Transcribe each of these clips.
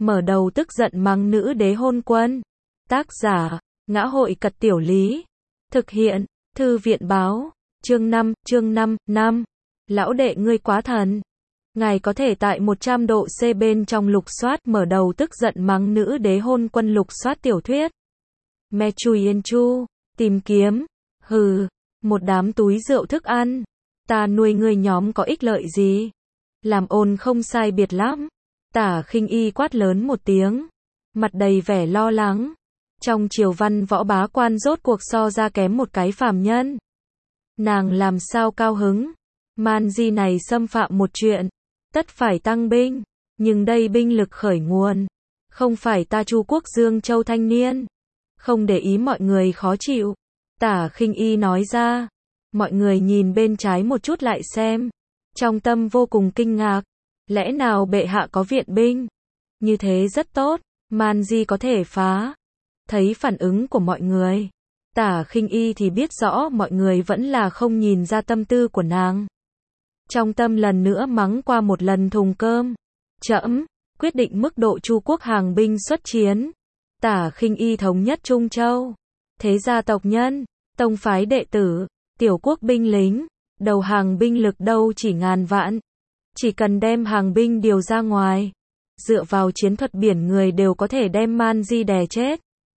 mở đầu tức giận mắng nữ đế hôn quân. Tác giả, Ngã hội Cật Tiểu Lý. Thực hiện, Thư viện báo. Chương 5, năm. Lão đệ ngươi quá thần. Ngài có thể tại 100 độ C bên trong lục soát mở đầu tức giận mắng nữ đế hôn quân lục soát tiểu thuyết. Me chui yên chu, tìm kiếm. Hừ, một đám túi rượu thức ăn. Ta nuôi ngươi nhóm có ích lợi gì? Làm ồn không sai biệt lắm. Tả Khinh Y quát lớn một tiếng. Mặt đầy vẻ lo lắng. Trong triều văn võ bá quan rốt cuộc so ra kém một cái phàm nhân. Nàng làm sao cao hứng. Man Di này xâm phạm một chuyện. Tất phải tăng binh. Nhưng đây binh lực khởi nguồn. Không phải ta Chu Quốc Dương Châu thanh niên. Không để ý mọi người khó chịu. Tả Khinh Y nói ra. Mọi người nhìn bên trái một chút lại xem. Trong tâm vô cùng kinh ngạc. Lẽ nào bệ hạ có viện binh? Như thế rất tốt. Man Di có thể phá. Thấy phản ứng của mọi người. Tả Khinh Y thì biết rõ mọi người vẫn là không nhìn ra tâm tư của nàng. Trong tâm lần nữa mắng qua một lần thùng cơm. Trẫm quyết định mức độ Chu Quốc hàng binh xuất chiến. Tả Khinh Y thống nhất Trung Châu. Thế gia tộc nhân, tông phái đệ tử, tiểu quốc binh lính, đầu hàng binh lực đâu chỉ ngàn vạn. Chỉ cần đem hàng binh điều ra ngoài. Dựa vào chiến thuật biển người đều có thể đem Man Di đè chết.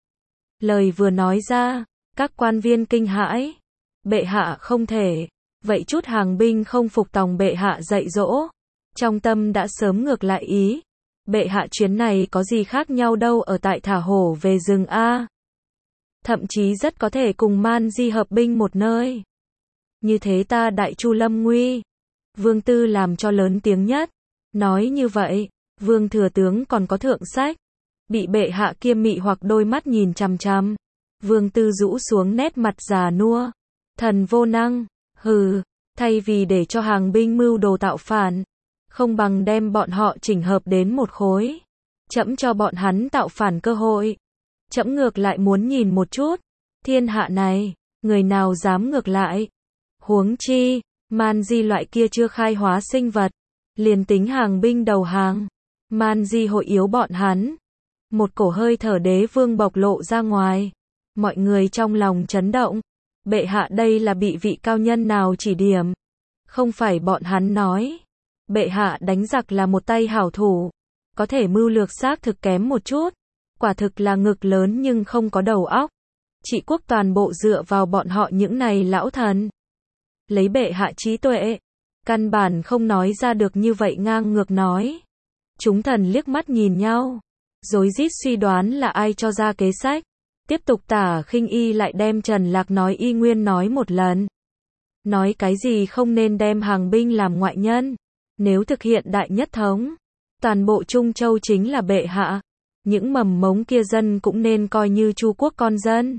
Lời vừa nói ra, các quan viên kinh hãi. Bệ hạ không thể. Vậy chút hàng binh không phục tòng bệ hạ dạy dỗ. Trong tâm đã sớm ngược lại ý. Bệ hạ chuyến này có gì khác nhau đâu ở tại thả hổ về rừng A. Thậm chí rất có thể cùng Man Di hợp binh một nơi. Như thế ta đại chu lâm nguy. Vương Tư làm cho lớn tiếng nhất. Nói như vậy, Vương thừa tướng còn có thượng sách. Bị bệ hạ kia mị hoặc đôi mắt nhìn chằm chằm. Vương Tư rũ xuống nét mặt già nua. Thần vô năng, hừ, thay vì để cho hàng binh mưu đồ tạo phản, không bằng đem bọn họ chỉnh hợp đến một khối. Trẫm cho bọn hắn tạo phản cơ hội. Trẫm ngược lại muốn nhìn một chút. Thiên hạ này, người nào dám ngược lại. Huống chi, Man Di loại kia chưa khai hóa sinh vật. Liền tính hàng binh đầu hàng. Man Di hội yếu bọn hắn. Một cổ hơi thở đế vương bộc lộ ra ngoài. Mọi người trong lòng chấn động. Bệ hạ đây là bị vị cao nhân nào chỉ điểm. Không phải bọn hắn nói. Bệ hạ đánh giặc là một tay hảo thủ. Có thể mưu lược xác thực kém một chút. Quả thực là ngực lớn nhưng không có đầu óc. Trị quốc toàn bộ dựa vào bọn họ những này lão thần. Lấy bệ hạ trí tuệ. Căn bản không nói ra được như vậy ngang ngược nói. Chúng thần liếc mắt nhìn nhau. Rối rít suy đoán là ai cho ra kế sách. Tiếp tục Tả Khinh Y lại đem Trần Lạc nói y nguyên nói một lần. Nói cái gì không nên đem hàng binh làm ngoại nhân. Nếu thực hiện đại nhất thống, toàn bộ Trung Châu chính là bệ hạ. Những mầm mống kia dân cũng nên coi như Chu Quốc con dân.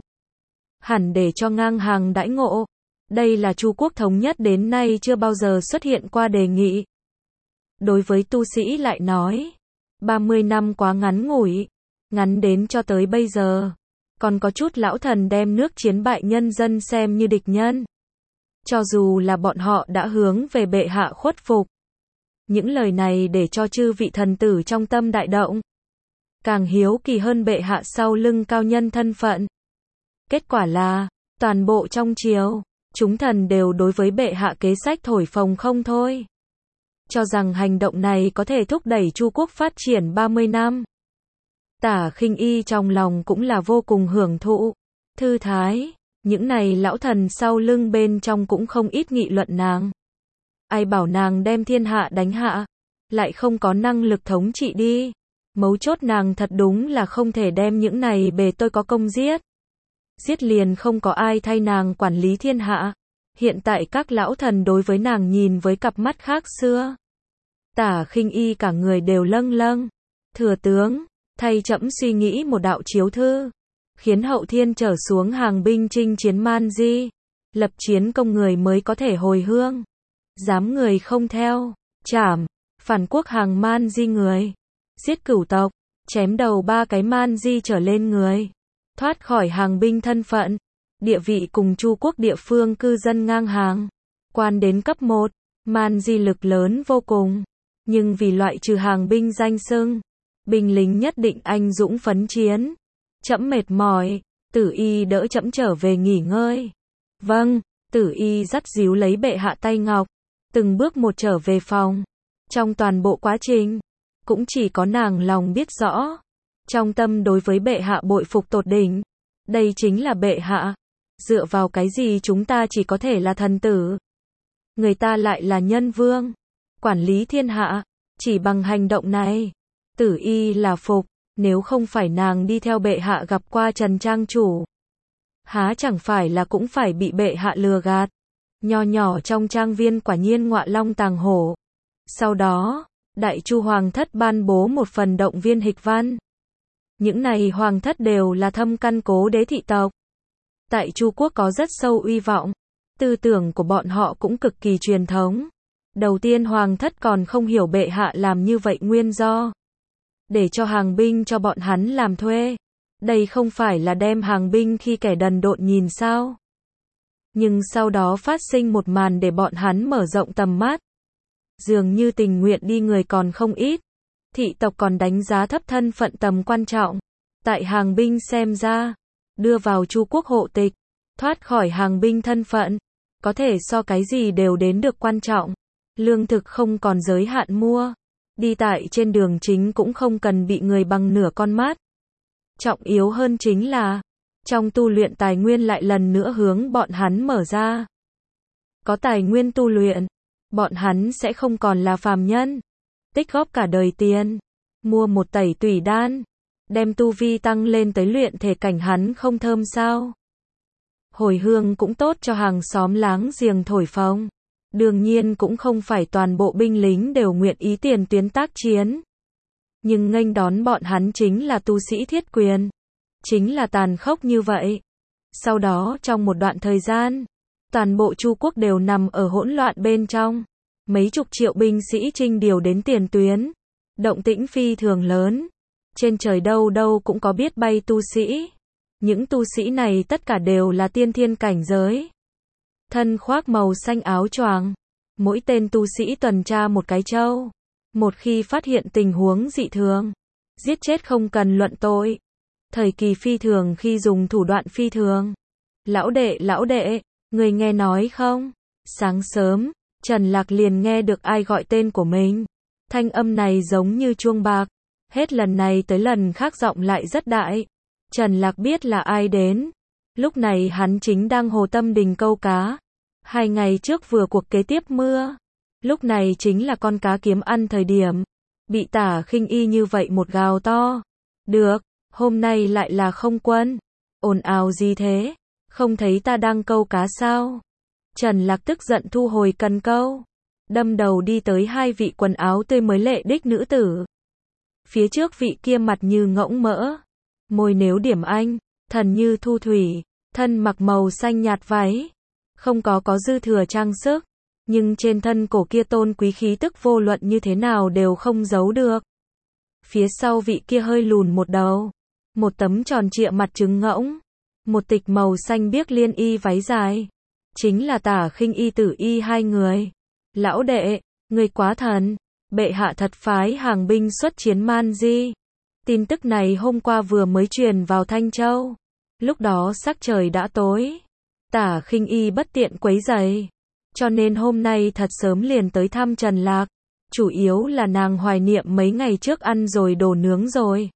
Hẳn để cho ngang hàng đãi ngộ. Đây là Chu Quốc thống nhất đến nay chưa bao giờ xuất hiện qua đề nghị. Đối với tu sĩ lại nói, 30 năm quá ngắn ngủi, ngắn đến cho tới bây giờ. Còn có chút lão thần đem nước chiến bại nhân dân xem như địch nhân. Cho dù là bọn họ đã hướng về bệ hạ khuất phục. Những lời này để cho chư vị thần tử trong tâm đại động. Càng hiếu kỳ hơn bệ hạ sau lưng cao nhân thân phận. Kết quả là, toàn bộ trong triều, chúng thần đều đối với bệ hạ kế sách thổi phồng không thôi. Cho rằng hành động này có thể thúc đẩy Chu Quốc phát triển 30 năm. Tả Khinh Y trong lòng cũng là vô cùng hưởng thụ, thư thái, những này lão thần sau lưng bên trong cũng không ít nghị luận nàng. Ai bảo nàng đem thiên hạ đánh hạ, lại không có năng lực thống trị đi. Mấu chốt nàng thật đúng là không thể đem những này bề tôi có công giết. Giết liền không có ai thay nàng quản lý thiên hạ. Hiện tại các lão thần đối với nàng nhìn với cặp mắt khác xưa. Tả Khinh Y cả người đều lâng lâng. Thừa tướng, thay trẫm suy nghĩ một đạo chiếu thư. Khiến hậu thiên trở xuống hàng binh chinh chiến Man Di. Lập chiến công người mới có thể hồi hương. Dám người không theo, trảm, phản quốc hàng Man Di người. Giết cửu tộc, chém đầu 3 cái Man Di trở lên người. Thoát khỏi hàng binh thân phận. Địa vị cùng Chu Quốc địa phương cư dân ngang hàng. Quan đến cấp 1, Man Di lực lớn vô cùng. Nhưng vì loại trừ hàng binh danh xưng, binh lính nhất định anh dũng phấn chiến. Trẫm mệt mỏi, Tử Y đỡ trẫm trở về nghỉ ngơi. Vâng, Tử Y dắt díu lấy bệ hạ tay ngọc, từng bước một trở về phòng. Trong toàn bộ quá trình, cũng chỉ có nàng lòng biết rõ. Trong tâm đối với bệ hạ bội phục tột đỉnh. Đây chính là bệ hạ. Dựa vào cái gì chúng ta chỉ có thể là thần tử? Người ta lại là nhân vương, quản lý thiên hạ. Chỉ bằng hành động này, Tử Y là phục. Nếu không phải nàng đi theo bệ hạ gặp qua Trần Trang chủ, há chẳng phải là cũng phải bị bệ hạ lừa gạt. Nho nhỏ trong trang viên quả nhiên ngọa long tàng hổ. Sau đó, Đại Chu Hoàng thất ban bố một phần động viên hịch văn. Những này hoàng thất đều là thâm căn cố đế thị tộc. Tại Chu quốc có rất sâu uy vọng. Tư tưởng của bọn họ cũng cực kỳ truyền thống. Đầu tiên hoàng thất còn không hiểu bệ hạ làm như vậy nguyên do. Để cho hàng binh cho bọn hắn làm thuê. Đây không phải là đem hàng binh khi kẻ đần độn nhìn sao. Nhưng sau đó phát sinh một màn để bọn hắn mở rộng tầm mắt. Dường như tình nguyện đi người còn không ít. Thị tộc còn đánh giá thấp thân phận tầm quan trọng. Tại hàng binh xem ra, đưa vào Chu quốc hộ tịch, thoát khỏi hàng binh thân phận, có thể so cái gì đều đến được quan trọng. Lương thực không còn giới hạn mua. Đi tại trên đường chính cũng không cần bị người bằng nửa con mắt. Trọng yếu hơn chính là, trong tu luyện tài nguyên lại lần nữa hướng bọn hắn mở ra. Có tài nguyên tu luyện, bọn hắn sẽ không còn là phàm nhân. Tích góp cả đời tiền, mua một tẩy tùy đan, đem tu vi tăng lên tới luyện thể cảnh hắn không thơm sao. Hồi hương cũng tốt cho hàng xóm láng giềng thổi phồng. Đương nhiên cũng không phải toàn bộ binh lính đều nguyện ý tiền tuyến tác chiến. Nhưng nghênh đón bọn hắn chính là tu sĩ thiết quyền. Chính là tàn khốc như vậy. Sau đó trong một đoạn thời gian, toàn bộ Chu quốc đều nằm ở hỗn loạn bên trong. Mấy chục triệu binh sĩ chinh điều đến tiền tuyến. Động tĩnh phi thường lớn. Trên trời đâu đâu cũng có biết bay tu sĩ. Những tu sĩ này tất cả đều là tiên thiên cảnh giới. Thân khoác màu xanh áo choàng. Mỗi tên tu sĩ tuần tra một cái châu. Một khi phát hiện tình huống dị thường, giết chết không cần luận tội. Thời kỳ phi thường khi dùng thủ đoạn phi thường. Lão đệ, người nghe nói không? Sáng sớm, Trần Lạc liền nghe được ai gọi tên của mình. Thanh âm này giống như chuông bạc. Hết lần này tới lần khác giọng lại rất đại. Trần Lạc biết là ai đến. Lúc này hắn chính đang hồ Tâm Đình câu cá. 2 ngày trước vừa cuộc kế tiếp mưa. Lúc này chính là con cá kiếm ăn thời điểm. Bị Tả Khinh Y như vậy một gào to. Được, hôm nay lại là không quân. Ồn ào gì thế? Không thấy ta đang câu cá sao? Trần Lạc tức giận thu hồi cần câu. Đâm đầu đi tới 2 vị quần áo tươi mới lệ đích nữ tử. Phía trước vị kia mặt như ngỗng mỡ. Môi nếu điểm anh, thần như thu thủy. Thân mặc màu xanh nhạt váy. Không có dư thừa trang sức. Nhưng trên thân cổ kia tôn quý khí tức vô luận như thế nào đều không giấu được. Phía sau vị kia hơi lùn một đầu. Một tấm tròn trịa mặt trứng ngỗng. Một tịch màu xanh biếc liên y váy dài. Chính là Tả Khinh Y Tử Y hai người. Lão đệ, người quá thần. Bệ hạ thật phái hàng binh xuất chiến Man Di. Tin tức này hôm qua vừa mới truyền vào Thanh Châu. Lúc đó sắc trời đã tối. Tả Khinh Y bất tiện quấy rầy. Cho nên hôm nay thật sớm liền tới thăm Trần Lạc. Chủ yếu là nàng hoài niệm mấy ngày trước ăn rồi đồ nướng rồi.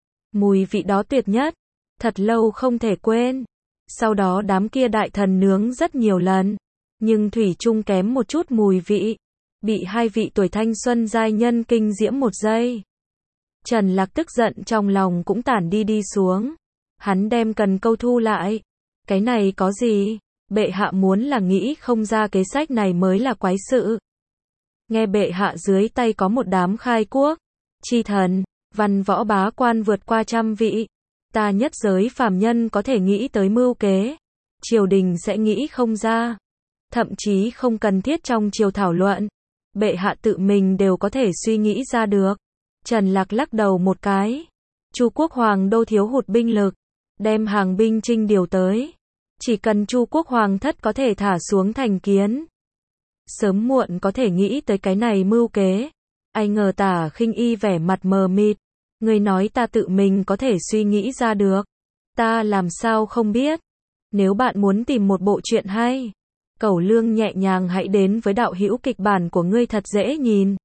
Mùi vị đó tuyệt nhất. Thật lâu không thể quên. Sau đó đám kia đại thần nướng rất nhiều lần. Nhưng thủy chung kém một chút mùi vị. Bị 2 vị tuổi thanh xuân giai nhân kinh diễm một giây. Trần Lạc tức giận trong lòng cũng tản đi xuống. Hắn đem cần câu thu lại. Cái này có gì? Bệ hạ muốn là nghĩ không ra kế sách này mới là quái sự. Nghe bệ hạ dưới tay có một đám khai quốc, chi thần, văn võ bá quan vượt qua 100 vị. Ta nhất giới phàm nhân có thể nghĩ tới mưu kế. Triều đình sẽ nghĩ không ra. Thậm chí không cần thiết trong triều thảo luận. Bệ hạ tự mình đều có thể suy nghĩ ra được. Trần Lạc lắc đầu một cái. Chu quốc hoàng đô thiếu hụt binh lực. Đem hàng binh chinh điều tới. Chỉ cần Chu quốc hoàng thất có thể thả xuống thành kiến. Sớm muộn có thể nghĩ tới cái này mưu kế. Ai ngờ Tả Khinh Y vẻ mặt mờ mịt. Ngươi nói ta tự mình có thể suy nghĩ ra được. Ta làm sao không biết. Nếu bạn muốn tìm một bộ truyện hay, Cẩu Lương nhẹ nhàng hãy đến với đạo hữu kịch bản của ngươi thật dễ nhìn.